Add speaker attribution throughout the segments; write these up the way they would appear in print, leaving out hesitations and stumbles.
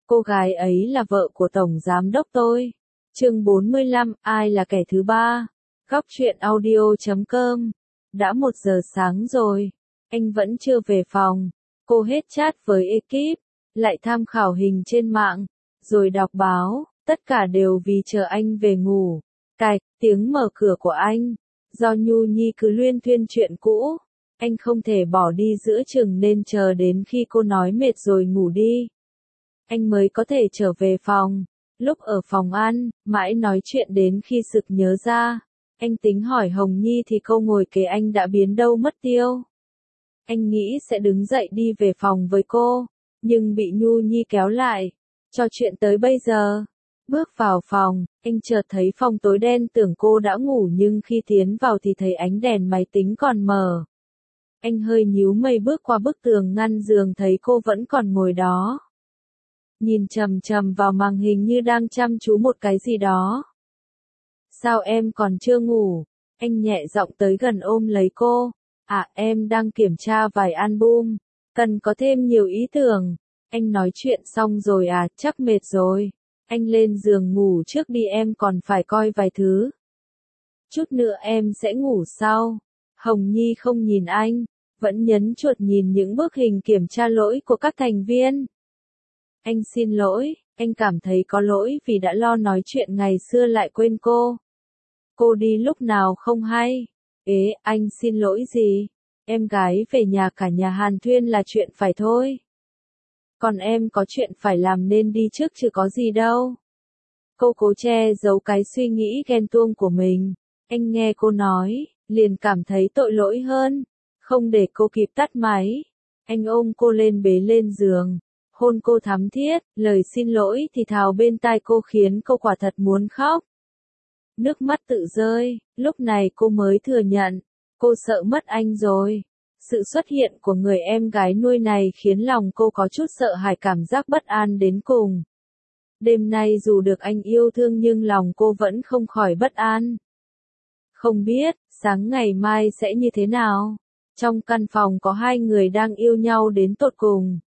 Speaker 1: Cô gái ấy là vợ của Tổng Giám đốc tôi. Chương 45, ai là kẻ thứ ba? Góc truyện audio.com. Đã 1 giờ sáng rồi, anh vẫn chưa về phòng. Cô hết chat với ekip, lại tham khảo hình trên mạng, rồi đọc báo, tất cả đều vì chờ anh về ngủ. Cạch, tiếng mở cửa của anh. Do Nhu Nhi cứ luyên thuyên chuyện cũ, anh không thể bỏ đi giữa chừng nên chờ đến khi cô nói mệt rồi ngủ đi, anh mới có thể trở về phòng. Lúc ở phòng ăn, mãi nói chuyện đến khi sực nhớ ra. Anh tính hỏi Hồng Nhi thì cô ngồi kế anh đã biến đâu mất tiêu. Anh nghĩ sẽ đứng dậy đi về phòng với cô, nhưng bị Nhu Nhi kéo lại. Trò chuyện tới bây giờ. Bước vào phòng, anh chợt thấy phòng tối đen, tưởng cô đã ngủ nhưng khi tiến vào thì thấy ánh đèn máy tính còn mờ. Anh hơi nhíu mày bước qua bức tường ngăn giường, thấy cô vẫn còn ngồi đó, nhìn chằm chằm vào màn hình như đang chăm chú một cái gì đó. Sao em còn chưa ngủ? Anh nhẹ giọng tới gần ôm lấy cô. À, em đang kiểm tra vài album, cần có thêm nhiều ý tưởng. Anh nói chuyện xong rồi à, chắc mệt rồi. Anh lên giường ngủ trước đi, em còn phải coi vài thứ. Chút nữa em sẽ ngủ sau. Hồng Nhi không nhìn anh, vẫn nhấn chuột nhìn những bức hình kiểm tra lỗi của các thành viên. Anh xin lỗi, anh cảm thấy có lỗi vì đã lo nói chuyện ngày xưa lại quên cô. Cô đi lúc nào không hay. Ế, anh xin lỗi gì? Em gái về nhà cả nhà hàn thuyên là chuyện phải thôi. Còn em có chuyện phải làm nên đi trước chứ có gì đâu. Cô cố che giấu cái suy nghĩ ghen tuông của mình. Anh nghe cô nói, liền cảm thấy tội lỗi hơn. Không để cô kịp tắt máy, anh ôm cô lên bế lên giường, hôn cô thắm thiết, lời xin lỗi thì thào bên tai cô khiến cô quả thật muốn khóc. Nước mắt tự rơi, lúc này cô mới thừa nhận, cô sợ mất anh rồi. Sự xuất hiện của người em gái nuôi này khiến lòng cô có chút sợ hãi, cảm giác bất an đến cùng. Đêm nay dù được anh yêu thương nhưng lòng cô vẫn không khỏi bất an. Không biết, sáng ngày mai sẽ như thế nào? Trong căn phòng có hai người đang yêu nhau đến tột cùng.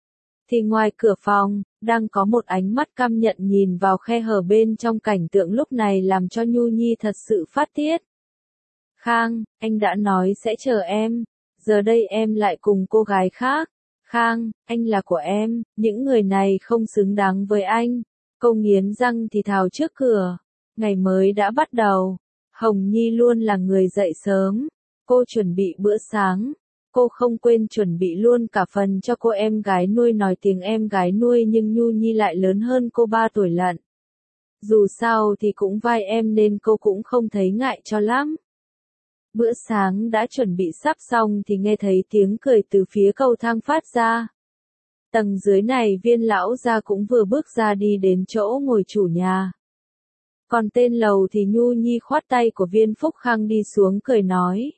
Speaker 1: Thì ngoài cửa phòng, đang có một ánh mắt căm nhận nhìn vào khe hở bên trong, cảnh tượng lúc này làm cho Nhu Nhi thật sự phát tiết. Khang, anh đã nói sẽ chờ em, giờ đây em lại cùng cô gái khác. Khang, anh là của em, những người này không xứng đáng với anh. Cô nghiến răng thì thào trước cửa. Ngày mới đã bắt đầu. Hồng Nhi luôn là người dậy sớm. Cô chuẩn bị bữa sáng. Cô không quên chuẩn bị luôn cả phần cho cô em gái nuôi, nói tiếng em gái nuôi nhưng Nhu Nhi lại lớn hơn cô 3 tuổi lận. Dù sao thì cũng vai em nên cô cũng không thấy ngại cho lắm. Bữa sáng đã chuẩn bị sắp xong thì nghe thấy tiếng cười từ phía cầu thang phát ra. Tầng dưới này Viên lão gia cũng vừa bước ra đi đến chỗ ngồi chủ nhà. Còn tên lầu thì Nhu Nhi khoát tay của Viên Phúc Khang đi xuống cười nói.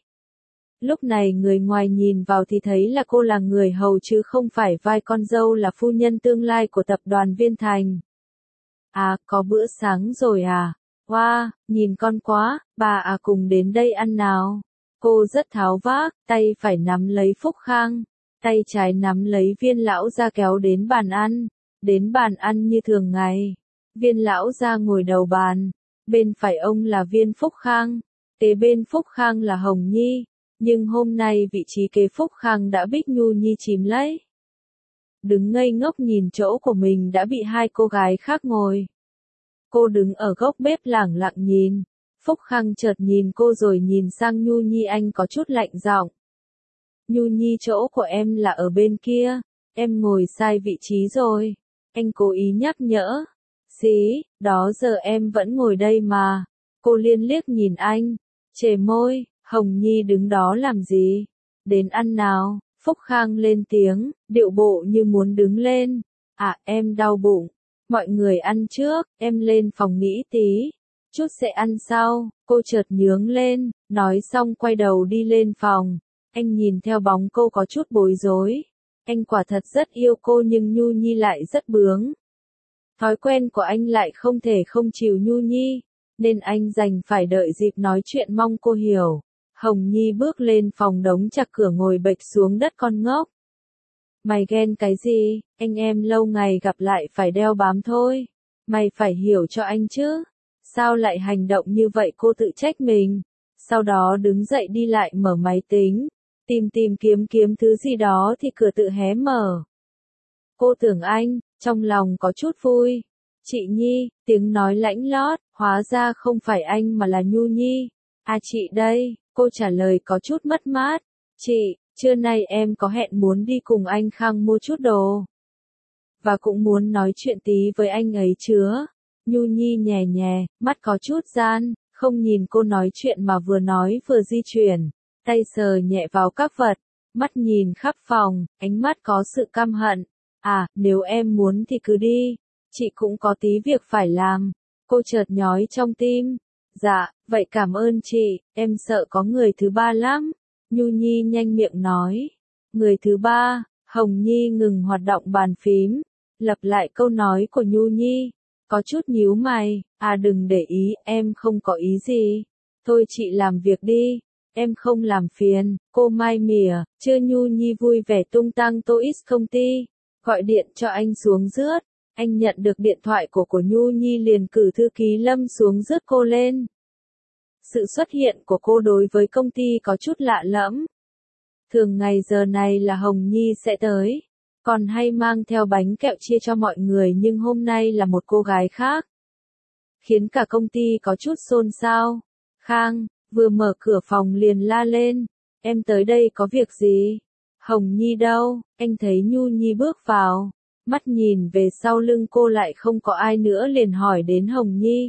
Speaker 1: Lúc này người ngoài nhìn vào thì thấy là cô là người hầu chứ không phải vai con dâu là phu nhân tương lai của tập đoàn Viên Thành. À, có bữa sáng rồi à? Wow, nhìn con quá, bà à cùng đến đây ăn nào. Cô rất tháo vác, tay phải nắm lấy Phúc Khang, tay trái nắm lấy Viên lão gia kéo đến bàn ăn. Đến bàn ăn như thường ngày. Viên lão gia ngồi đầu bàn, bên phải ông là Viên Phúc Khang, kế bên Phúc Khang là Hồng Nhi. Nhưng hôm nay vị trí kế Phúc Khang đã Bích Nhu Nhi chiếm lấy. Đứng ngây ngốc nhìn chỗ của mình đã bị hai cô gái khác ngồi. Cô đứng ở góc bếp lẳng lặng nhìn. Phúc Khang chợt nhìn cô rồi nhìn sang Nhu Nhi, anh có chút lạnh giọng. Nhu Nhi, chỗ của em là ở bên kia, em ngồi sai vị trí rồi. Anh cố ý nhắc nhở. Xí, đó giờ em vẫn ngồi đây mà. Cô liên liếc nhìn anh, chề môi. Hồng Nhi đứng đó làm gì? Đến ăn nào. Phúc Khang lên tiếng, điệu bộ như muốn đứng lên. À, em đau bụng. Mọi người ăn trước, em lên phòng nghỉ tí. Chút sẽ ăn sau. Cô chợt nhướng lên, nói xong quay đầu đi lên phòng. Anh nhìn theo bóng cô có chút bối rối. Anh quả thật rất yêu cô nhưng Nhu Nhi lại rất bướng. Thói quen của anh lại không thể không chiều Nhu Nhi, nên anh đành phải đợi dịp nói chuyện mong cô hiểu. Hồng Nhi bước lên phòng đóng chặt cửa ngồi bệt xuống đất con ngốc. Mày ghen cái gì, anh em lâu ngày gặp lại phải đeo bám thôi. Mày phải hiểu cho anh chứ. Sao lại hành động như vậy, cô tự trách mình. Sau đó đứng dậy đi lại mở máy tính. Tìm kiếm thứ gì đó thì cửa tự hé mở. Cô tưởng anh, trong lòng có chút vui. Chị Nhi, tiếng nói lãnh lót, hóa ra không phải anh mà là Nhu Nhi. À chị đây, cô trả lời có chút mất mát. Chị, trưa nay em có hẹn muốn đi cùng anh Khang mua chút đồ. Và cũng muốn nói chuyện tí với anh ấy chứa. Nhu Nhi nhè nhè, mắt có chút gian, không nhìn cô nói chuyện mà vừa nói vừa di chuyển. Tay sờ nhẹ vào các vật, mắt nhìn khắp phòng, ánh mắt có sự căm hận. À, nếu em muốn thì cứ đi, chị cũng có tí việc phải làm. Cô chợt nhói trong tim. Dạ, vậy cảm ơn chị, em sợ có người thứ ba lắm. Nhu Nhi nhanh miệng nói. Người thứ ba, Hồng Nhi ngừng hoạt động bàn phím, lặp lại câu nói của Nhu Nhi. Có chút nhíu mày, à đừng để ý, em không có ý gì. Thôi chị làm việc đi, em không làm phiền. Cô mai mỉa, chưa. Nhu Nhi vui vẻ tung tăng Toys công ty, gọi điện cho anh xuống rước. Anh nhận được điện thoại của Nhu Nhi liền cử thư ký Lâm xuống rước cô lên. Sự xuất hiện của cô đối với công ty có chút lạ lẫm. Thường ngày giờ này là Hồng Nhi sẽ tới, còn hay mang theo bánh kẹo chia cho mọi người, nhưng hôm nay là một cô gái khác. Khiến cả công ty có chút xôn xao. Khang, vừa mở cửa phòng liền la lên. Em tới đây có việc gì? Hồng Nhi đâu? Anh thấy Nhu Nhi bước vào. Mắt nhìn về sau lưng cô lại không có ai nữa liền hỏi đến Hồng Nhi.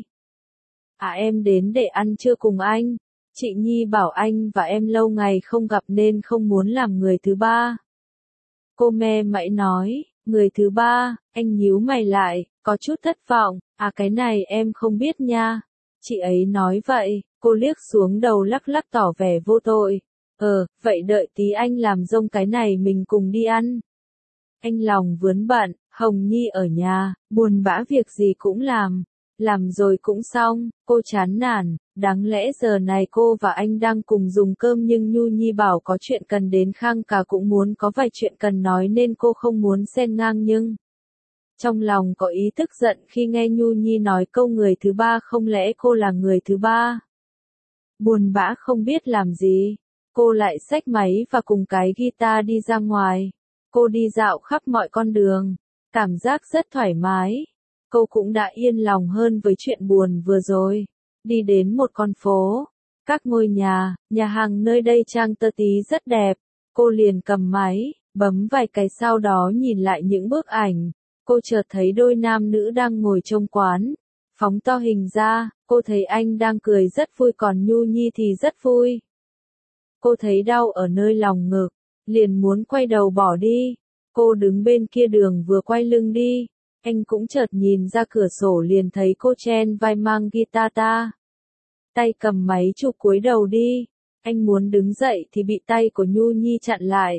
Speaker 1: À em đến để ăn trưa cùng anh. Chị Nhi bảo anh và em lâu ngày không gặp nên không muốn làm người thứ ba. Cô me mẩy nói, người thứ ba, anh nhíu mày lại, có chút thất vọng, à cái này em không biết nha. Chị ấy nói vậy, cô liếc xuống đầu lắc lắc tỏ vẻ vô tội. Vậy đợi tí anh làm rông cái này mình cùng đi ăn. Anh lòng vướng bận, Hồng Nhi ở nhà, buồn bã việc gì cũng làm rồi cũng xong, cô chán nản, đáng lẽ giờ này cô và anh đang cùng dùng cơm nhưng Nhu Nhi bảo có chuyện cần đến Khang cả cũng muốn có vài chuyện cần nói nên cô không muốn xen ngang nhưng trong lòng có ý tức giận khi nghe Nhu Nhi nói câu người thứ ba, không lẽ cô là người thứ ba. Buồn bã không biết làm gì, cô lại xách máy và cùng cái guitar đi ra ngoài. Cô đi dạo khắp mọi con đường, cảm giác rất thoải mái. Cô cũng đã yên lòng hơn với chuyện buồn vừa rồi. Đi đến một con phố, các ngôi nhà hàng nơi đây trang tơ tí rất đẹp. Cô liền cầm máy, bấm vài cái sau đó nhìn lại những bức ảnh. Cô chợt thấy đôi nam nữ đang ngồi trong quán. Phóng to hình ra, cô thấy anh đang cười rất vui còn Nhu Nhi thì rất vui. Cô thấy đau ở nơi lòng ngực, liền muốn quay đầu bỏ đi. Cô đứng bên kia đường vừa quay lưng đi. Anh cũng chợt nhìn ra cửa sổ liền thấy cô chen vai mang guitar tay cầm máy chụp cúi đầu đi. Anh muốn đứng dậy thì bị tay của Nhu Nhi chặn lại.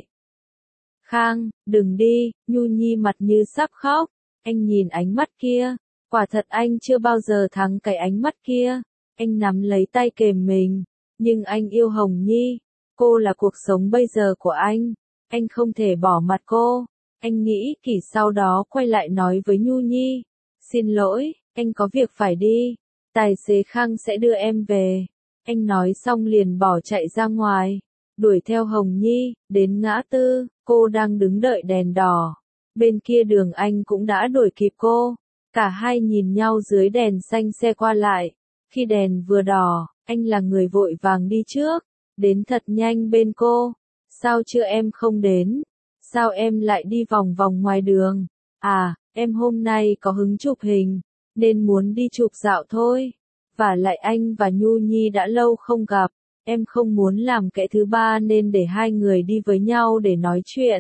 Speaker 1: Khang, đừng đi. Nhu Nhi mặt như sắp khóc. Anh nhìn ánh mắt kia. Quả thật anh chưa bao giờ thắng cái ánh mắt kia. Anh nắm lấy tay kềm mình. Nhưng anh yêu Hồng Nhi. Cô là cuộc sống bây giờ của anh. Anh không thể bỏ mặt cô. Anh nghĩ kỹ sau đó quay lại nói với Nhu Nhi. Xin lỗi, anh có việc phải đi. Tài xế Khang sẽ đưa em về. Anh nói xong liền bỏ chạy ra ngoài. Đuổi theo Hồng Nhi, đến ngã tư, cô đang đứng đợi đèn đỏ. Bên kia đường anh cũng đã đuổi kịp cô. Cả hai nhìn nhau dưới đèn xanh xe qua lại. Khi đèn vừa đỏ, anh là người vội vàng đi trước. Đến thật nhanh bên cô. Sao chưa em không đến? Sao em lại đi vòng vòng ngoài đường? À, em hôm nay có hứng chụp hình, nên muốn đi chụp dạo thôi. Và lại anh và Nhu Nhi đã lâu không gặp, em không muốn làm kẻ thứ ba nên để hai người đi với nhau để nói chuyện.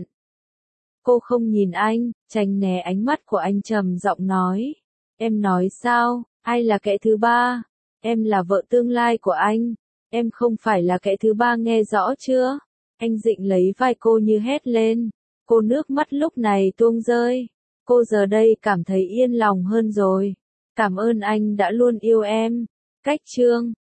Speaker 1: Cô không nhìn anh, tránh né ánh mắt của anh trầm giọng nói. Em nói sao, ai là kẻ thứ ba? Em là vợ tương lai của anh. Em không phải là kẻ thứ ba, nghe rõ chưa? Anh dịnh lấy vai cô như hét lên. Cô nước mắt lúc này tuôn rơi. Cô giờ đây cảm thấy yên lòng hơn rồi. Cảm ơn anh đã luôn yêu em. Cách chương